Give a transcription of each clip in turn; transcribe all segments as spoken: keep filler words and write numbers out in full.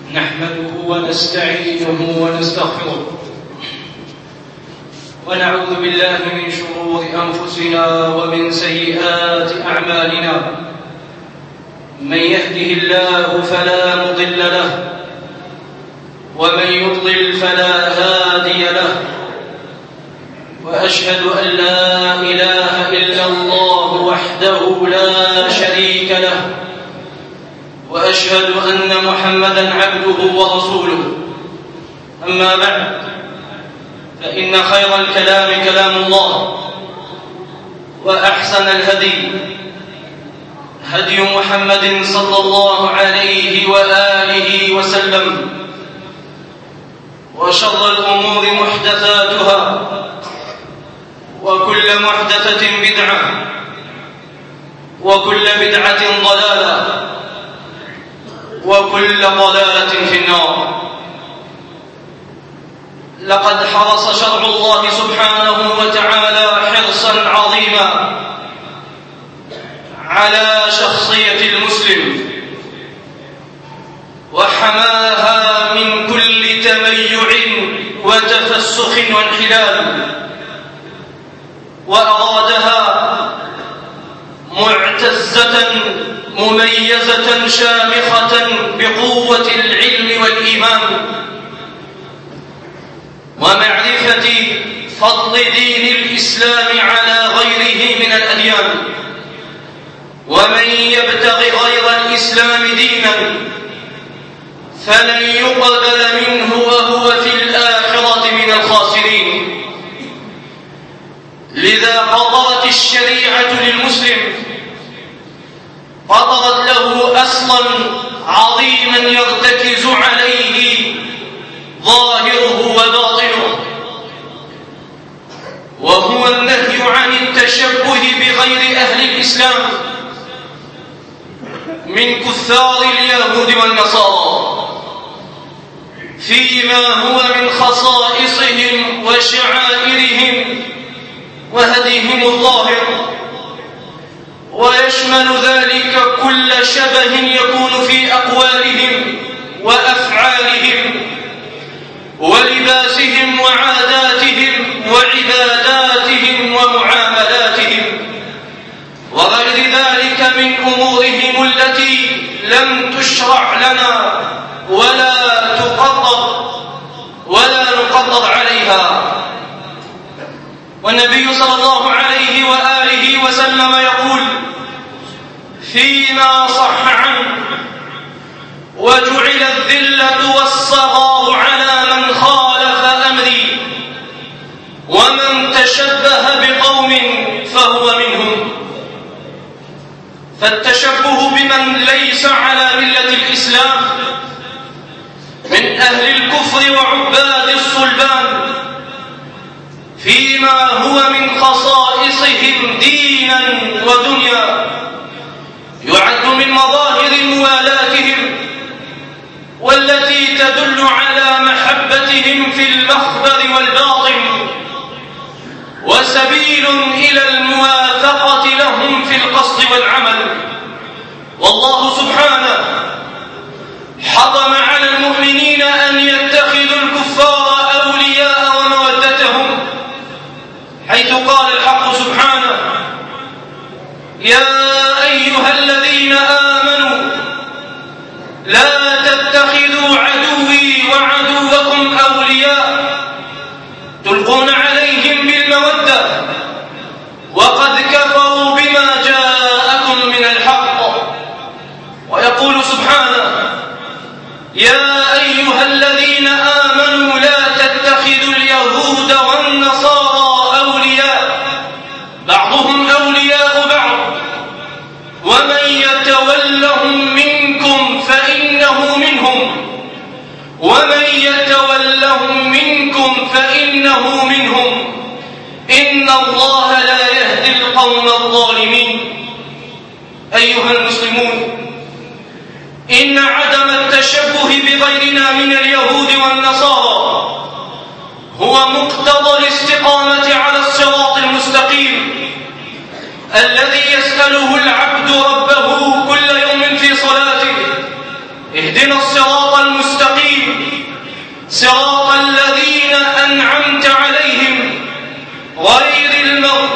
نحمده ونستعينه ونستغفره ونعوذ بالله من شرور أنفسنا ومن سيئات أعمالنا. من يهده الله فلا مضل له ومن يضلل فلا هادي له، وأشهد أن لا إله إلا الله وحده لا شريك له، وأشهد أن محمدًا عبده ورسوله. أما بعد، فإن خير الكلام كلام الله، وأحسن الهدي هدي محمد صلى الله عليه وآله وسلم، وشر الأمور محدثاتها، وكل محدثة بدعة، وكل بدعة ضلالة، وكل ضلالة في النار. لقد حرص شرع الله سبحانه وتعالى حرصا عظيما على شخصية المسلم، وحماها من كل تميع وتفسخ وانحلال، وأرادها معتزة مميزة شامخة بقوة العلم والإيمان ومعرفة فضل دين الإسلام على غيره من الأديان. ومن يبتغ غير الإسلام دينا فلن يقبل منه وهو في الآخرة من الخاسرين. لذا قطرت الشريعة للمسلم، قطرت له أصلا عظيما يرتكز عليه ظاهره وباطنه، وهو النهي عن التشبه بغير أهل الإسلام من كثار اليهود والنصارى فيما هو من خصائصهم وشعائرهم وهديهم الظاهر، ويشمل ذلك كل شبه يكون في أقوالهم وأفعالهم ولباسهم وعاداتهم وعباداتهم ومعاملاتهم وغير ذلك من أمورهم التي لم تشرع لنا ولا تقرر ولا نقرر عليها. والنبي صلى الله عليه وآله وسلم يقول فيما صح عنه: وجعل الذلة والصغار على من خالف أمري، ومن تشبه بقوم فهو منهم. فالتشبه بمن ليس على ملة الإسلام من أهل الكفر وعباد الصلبان فيما هو من خصائصهم دينا ودنيا يعد من مظاهر موالاتهم، والتي تدل على محبتهم في المخبر والباطن، وسبيل إلى الموافقة لهم في القصد والعمل. والله سبحانه حرم على المؤمنين أن يتخذوا الكفار أولياء ومودتهم، حيث قال الحق سبحانه: يا أيها الذين آمنوا لا تتخذوا عدوي وعدوكم أولياء تلقون عليهم بالمودة وقد كفروا بما جاءكم من الحق. ويقول سبحانه: يا أيها الذين آمنوا لا تتخذوا اليهود والنصارى أولياء بعضهم أولياء بعض ومن يتولهم منكم فإنه منهم ومن يتولهم منكم فإنه منهم إن الله لا يهدي القوم الظالمين. أيها المسلمون، إن عدم التشبه بغيرنا من اليهود والنصارى هو مقتضى الاستقامة على الصراط المستقيم الذي يسأله العبد ربه كل يوم في صلاته: اهدنا الصراط المستقيم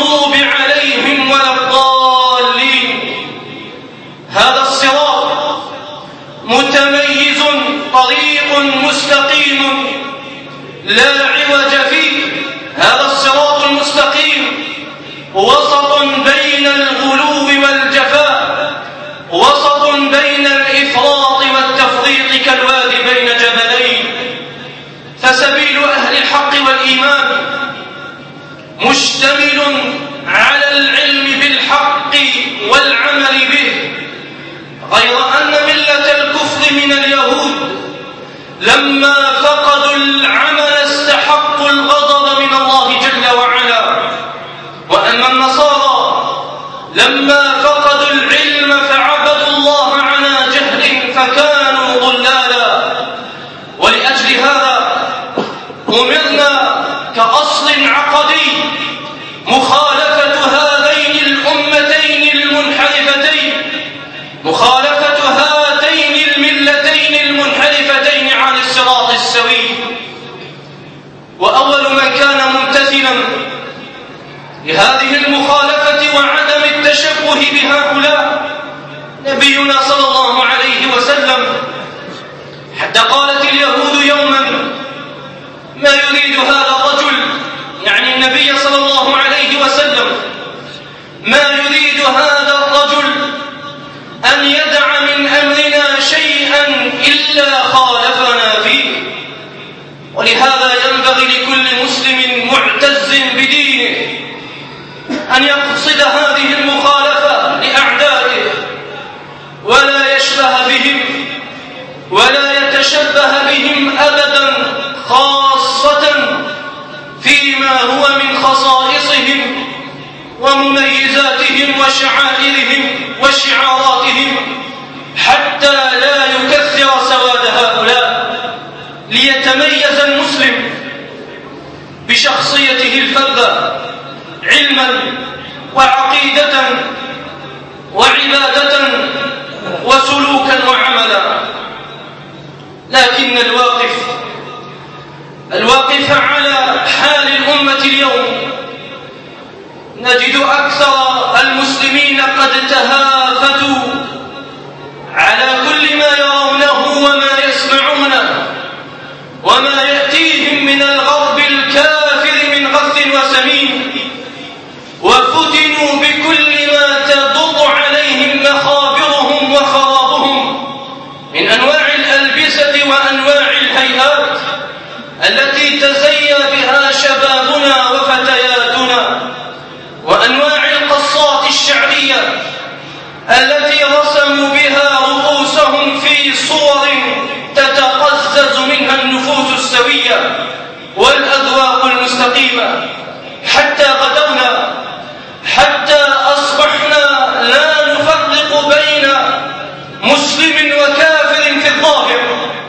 المغضوب عليهم ولا الضالين. هذا الصراط متميز طريق مستقيم لا عوج فيه. هذا الصراط المستقيم وسط بين الغلو والجفاء، وسط بين الإفراط والتفريط كالوادي بين جبلين. فسبيل أهل الحق والإيمان مشتمل على العلم بالحق والعمل به، غير أن ملة الكفر من اليهود لما فقدوا العمل استحقوا الغضب من الله جل وعلا، وأما النصارى لما فقدوا العلم فعبدوا الله على جهل فكانوا ضلالا. ولأجل هذا أمرنا كأصل عقدي مخالفة هذين الأمتين المنحرفتين، مخالفة هاتين الملتين المنحرفتين عن الصراط السوي. وأول من كان ممتثلا لهذه المخالفة وعدم التشبه بهؤلاء نبينا صلى الله عليه وسلم، حتى قالت اليهود يوما: ما يريد هذا الرجل، يعني النبي صلى الله عليه وسلم، ما يريد هذا الرجل أن يدع من أمرنا شيئا إلا خالفنا فيه. ولهذا ينبغي لكل مسلم معتز بدينه أن يقصد هذه المخالفة لأعدائه ولا يشبه بهم ولا يتشبه بهم أبدا، خاصة فيما هو من خصائصهم ومميزاتهم وشعائرهم وشعاراتهم، حتى لا يكثر سواد هؤلاء، ليتميز المسلم بشخصيته الفذة علما وعقيدة وعبادة وسلوكا وعملا. لكن الواقف الواقف على حال الأمة اليوم نجد أكثر المسلمين قد تهافتوا على كل ما يرونه وما يسمعونه وما يأتيهم من الغرب الكافر من غث وسمين، وفتنوا بكل ما تضر عليهم مخابرهم وخرابهم من أنواع الألبسة وأنواع الهيئات التي تزيى بها شبابنا وفتياتنا، وأنواع القصات الشعرية التي رسموا بها رؤوسهم في صور تتقزز منها النفوس السوية والأذواق المستقيمة، حتى غدونا حتى أصبحنا لا نفرق بين مسلم وكافر في الظاهر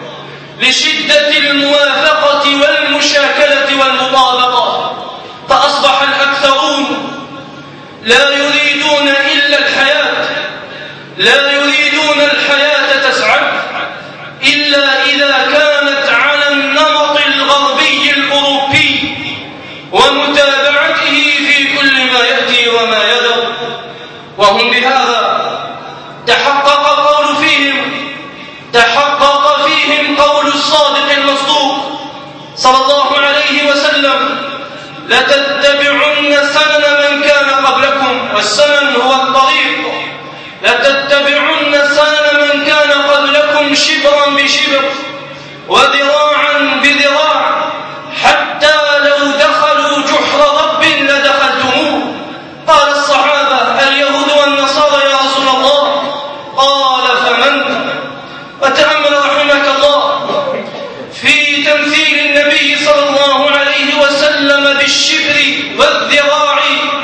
لشدة الموافقة والمشاكلة والمطابقة. فأصبح الأكثرون لا يريدون إلا الحياة، لا يريدون الحياة تسعد إلا إذا كانت على النمط الغربي الأوروبي ومتابعته في كل ما يأتي وما يدور. وهم بهذا تحقق القول فيهم تحقق فيهم قول الصادق المصدوق صلى الله عليه وسلم: لتتبعن سنن من كان قبلكم، والسنن هو الطريق، لتتبعن سنن من كان قبلكم شبرا بشبر وذراعا بذراع حتى لو دخلوا جحر رب لدخلتموه. قال الصحابة: اليهود والنصارى يا رسول الله. قال: فمن؟ وتأمل رحمك الله في تمثيل النبي صلى الله عليه وسلم بالشبر والذراع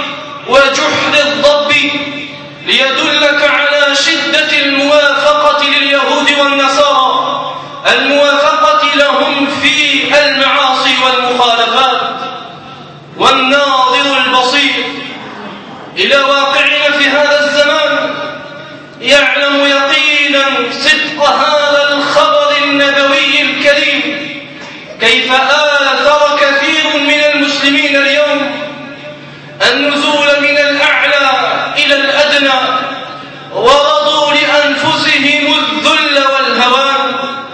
وجحر الضب ليدلك على شدة الموافقة لليهود والنصارى، الموافقة لهم في المعاصي والمخالفات. والناظر البصير إلى واقعنا في هذا الزمان يعلم يقينا صدق هذا الخبر النبوي الكريم، كيف آثر كثير من المسلمين اليوم النزول من الأعلى إلى الأدنى، ورضوا لأنفسهم الذل والهوان،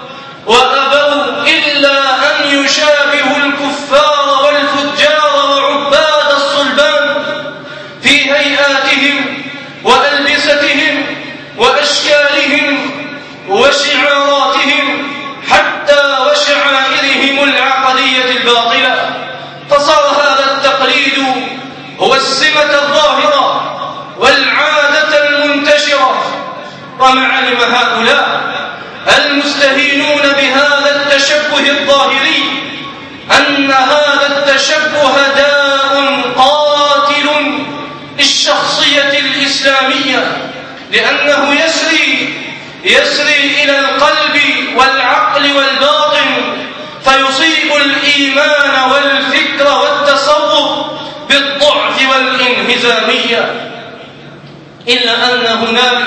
وأبوا إلا أن يشابهوا الكفار والفجار وعباد الصلبان في هيئاتهم وألبستهم وأشكالهم وشعاراتهم حتى وشعائرهم العقدية الباطلة. فصار هذا التقليد هو السمة الظاهرة والعادة المنتشرة. ومع علم هؤلاء المستهينون بهذا التشبه الظاهري أن هذا التشبه داء قاتل للشخصية الإسلامية، لأنه يسري يسري إلى القلب والعقل والباطن، فيصيب الإيمان والفكر والتصور بالضعف والانهزامية. إلا أن هنالك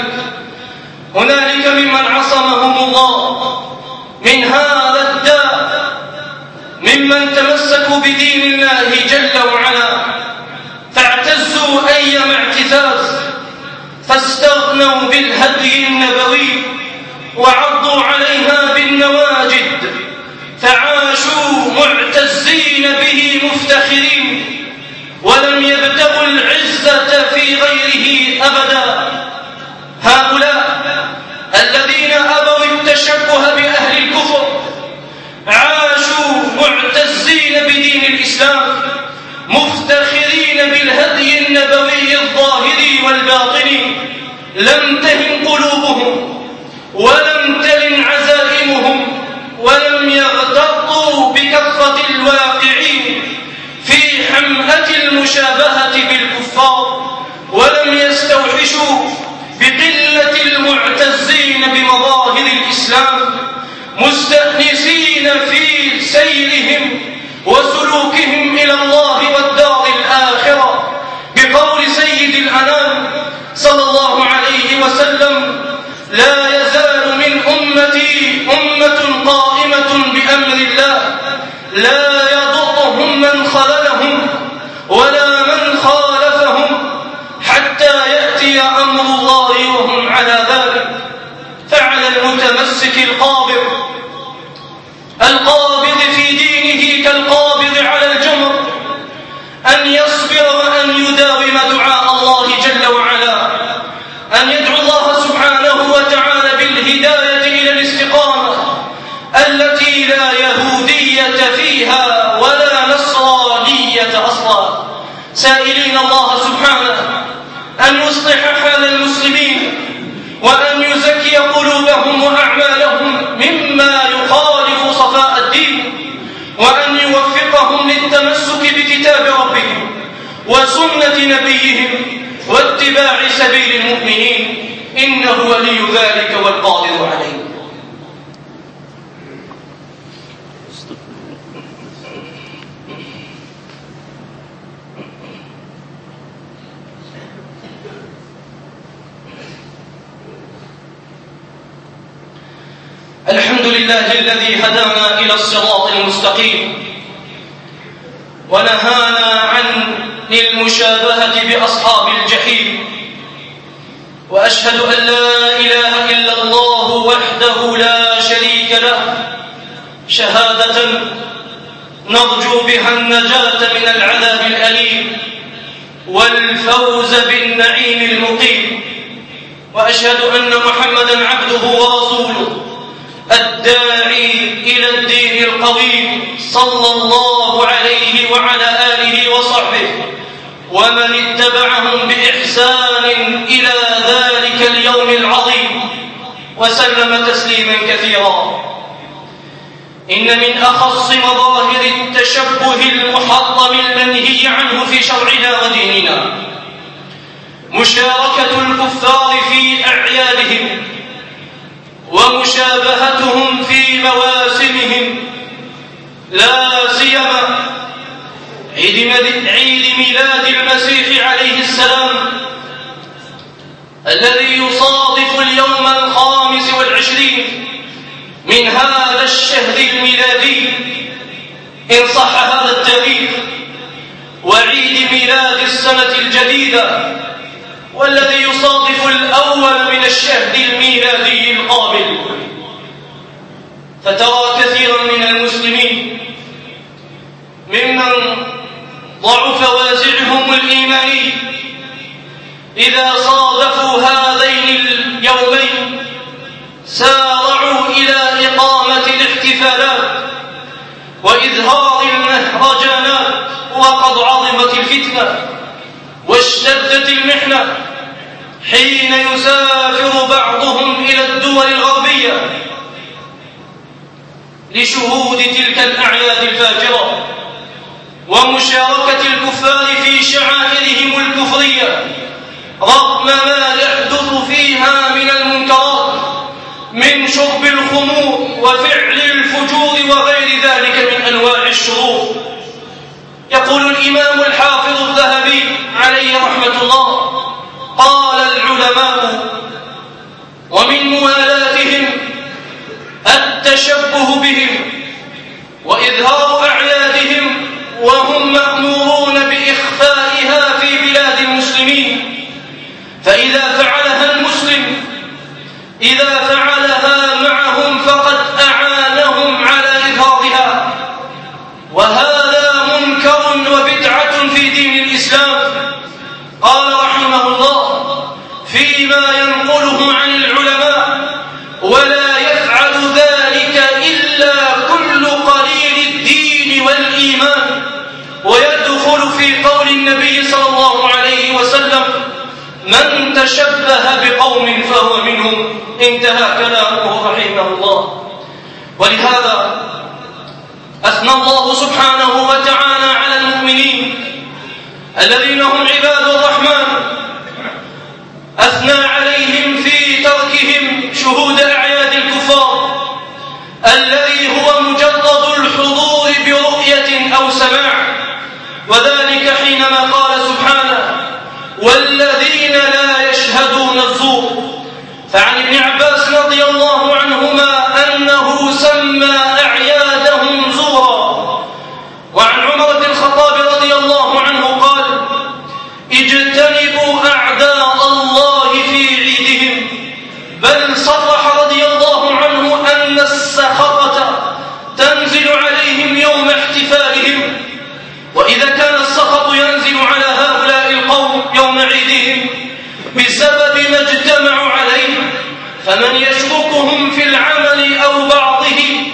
هنالك ممن عصمهم الله من هذا الداء، ممن تمسكوا بدين الله جل وعلا فاعتزوا أيما اعتزاز، فاستغنوا بالهدي النبوي وعضوا عليها بالنواجد، فعاشوا معتزين به مفتخرين، ولم يبتغوا العزة في غيره أبدا. هؤلاء الذين أبوا التشبه بأهل الكفر عاشوا معتزين بدين الإسلام مفتخرين بالهدي النبوي الظاهري والباطني، لم تهن قلوبهم ولم تلن عزائمهم، ولم يغتروا بكثرة الواقعين في حمأة المشابهة بالكفار، ولم يستوحشوا بقلة المعتزين بمظاهر الإسلام، مستأنسين في سيرهم وسلوكهم إلى الله والدار الآخرة، بقول سيد الأنام صلى الله عليه وسلم: لا يزال من أمتي أمة قائمة بأمر الله لا يضرهم من خذلهم ولا من خالفهم حتى يأتي أمر الله وهم على ذلك. فعلى المتمسك القابض القابض في دينه كالقابض على الجمر أن يصبر وأن يداوم دعاء الله جل وعلا، أن يدعو الله سبحانه وتعالى بالهداية إلى الاستقامة التي لا يهودية فيها ولا نصرانية أصلا، سائلين الله سبحانه أن يصلح حال المسلمين وأن يزكي قلوبهم وأعمالهم مما يخالف صفاء الدين، وأن يوفقهم للتمسك بكتاب ربهم وسنة نبيهم واتباع سبيل المؤمنين، إنه ولي ذلك والقادر عليه. الحمد لله الذي هدانا إلى الصراط المستقيم ونهانا عن المشابهة بأصحاب الجحيم، وأشهد أن لا إله إلا الله وحده لا شريك له شهادة نرجو بها النجاة من العذاب الأليم والفوز بالنعيم المقيم، وأشهد أن محمدًا عبده ورسوله الداعي إلى الدين القويم صلى الله عليه وعلى آله وصحبه ومن اتبعهم بإحسان إلى ذلك اليوم العظيم، وسلم تسليما كثيرا. إن من أخص مظاهر التشبه المحرم المنهي عنه في شرعنا وديننا مشاركة الكفار في أعيادهم ومشابهتهم في مواسمهم، لا سيما عيد ميلاد المسيح عليه السلام الذي يصادف اليوم الخامس والعشرين من هذا الشهر الميلادي إن صح هذا التاريخ، وعيد ميلاد السنة الجديدة، والذي يصادف الأول من الشهر الميلادي القابل. فترى كثيرا من المسلمين ممن ضعف وازعهم الإيماني إذا صادفوا هذين اليومين سارعوا إلى إقامة الاحتفالات وإظهار المهرجانات، وقد عظمت الفتنة واشتدت المحنة حين يسافر بعضهم إلى الدول الغربية لشهود تلك الأعياد الفاجرة ومشاركة الكفار في شعائرهم الكفرية، رغم ما يحدث فيها من المنكرات من شرب الخمور وفعل الفجور وغير ذلك من أنواع الشرور. يقول الإمام الحافظ الذهبي عليه رحمة الله: قال العلماء: ومن موالاتهم التشبه بهم وإظهار أعيادهم وهم مأمورون بإخفائها في بلاد المسلمين، فإذا فعلها المسلم إذا فعلها معهم فقد أعانهم على إظهارها، وهذا منكر وبدعة في دين الإسلام. قال رحمه الله فيما ينقله عن العلماء: ولا يفعل ذلك إلا كل قليل الدين والإيمان. ويدخل في قول النبي صلى الله عليه وسلم: من تشبه بقوم فهو منهم. انتهى كلامه رحمه الله. ولهذا أثنى الله سبحانه وتعالى على المؤمنين الذين هم عباد الرحمن، أثنى عليهم في تركهم شهود أعياد الكفار الذي هو مجرد الحضور برؤية أو سماع، وذلك حينما قال سبحانه: والذين لا يشهدون الزور. فعن ابن عباس رضي الله عنهما أنه سمى أعيادهم زورا. وعن عمر بن الخطاب رضي الله عنه قال: اجتنبوا أعداء الله في عيدهم. بل صرح رضي الله عنه أن السخطة تنزل عليهم يوم احتفالهم، وإذا كان السخط ينزل على هؤلاء القوم يوم عيدهم بسبب ما اجتمعوا عليه، فمن يشركهم في العمل أو بعضه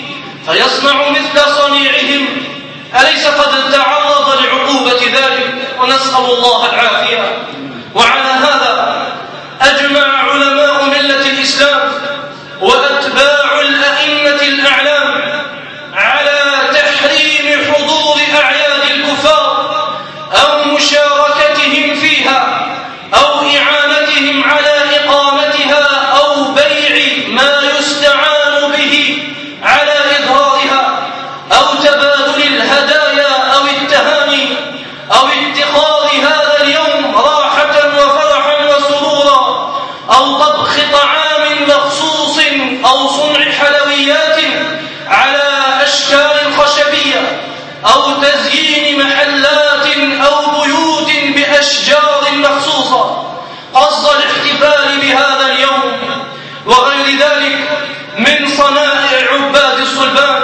فيصنع مثل صنيعهم أليس قد تعرض لعقوبة ذلك؟ ونسأل الله العافية. وعلى هذا أجمع علماء ملة الإسلام وأتباع الأئمة الأعلام على تحريم حضور أعياد الكفار أو مشاركتهم فيها أو إعانتهم على إقامتها أو بيع ما يستعان به على إظهارها أو تبادل الهدايا أو التهاني أو اتخاذ هذا اليوم راحة وفرحا وسرورا أو طبخ طعام مخصوص أو صنع حلويات على أشكال خشبية أو تزيين محلات أو بيوت بأشجار مخصوصة قصد الاحتفال بهذا اليوم وغير ذلك من صنائع عباد الصلبان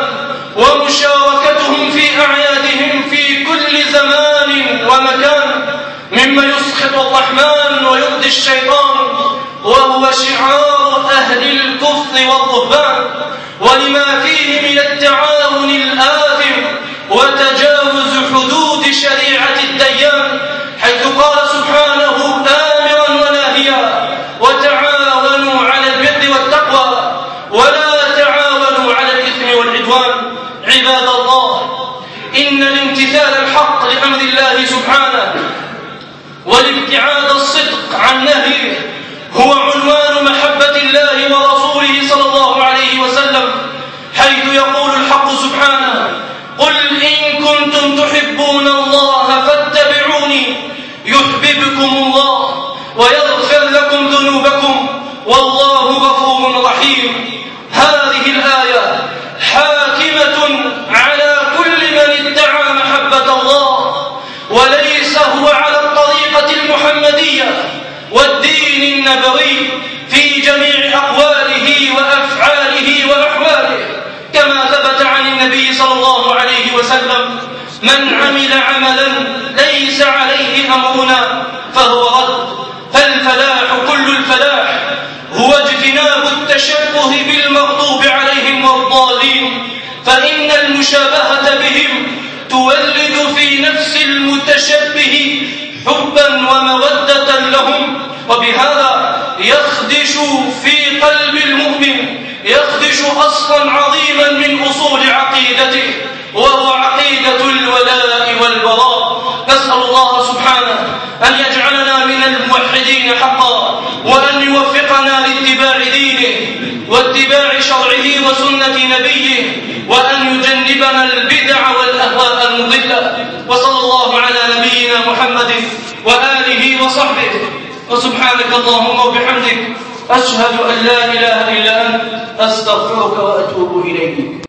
ومشاركتهم في أعيادهم في كل زمان ومكان مما يسخط الرحمن ويرضي الشيطان، وهو شعار أهل الكفر والرهبان، ولما فيه من التعاون الآثم وتجاوز حدود شريعة الديان، حيث قال سبحانه آمرا وناهيا: وتعاونوا على البر والتقوى ولا تعاونوا على الإثم والعدوان. عباد الله، إن الامتثال الحق لأمر الله سبحانه والابتعاد الصدق عن نهيه هو عنوان محبة الله ورسوله صلى الله عليه وسلم، حيث يقول الحق سبحانه: قل إن كنتم تحبون الله فاتبعوني يحببكم الله ويغفر لكم ذنوبكم والله غفور رحيم. هذه الآية حاكمة على كل من ادعى محبة الله وليس الدين النبوي في جميع أقواله وأفعاله وأحواله، كما ثبت عن النبي صلى الله عليه وسلم: من عمل عملا ليس عليه أمرنا فهو رد. فالفلاح كل الفلاح هو اجتناب التشبه بالمغضوب عليهم والضالين، فإن المشابهة بهم تولد في نفس المتشبه حبا ومودة لهم، وبهذا يخدش في قلب المؤمن، يخدش أصلا عظيما من أصول عقيدته، وهو عقيدة الولاء والبراء. نسأل الله سبحانه أن يجعلنا من الموحدين حقا، وأن يوفقنا لاتباع دينه واتباع شرعه وسنة نبيه، وأن يجنبنا البدع والأهواء المضلة. وصلى الله على نبينا محمد وآله وصحبه، وسبحانك اللهم وبحمدك أشهد أن لا إله إلا أنت أستغفرك وأتوب إليك.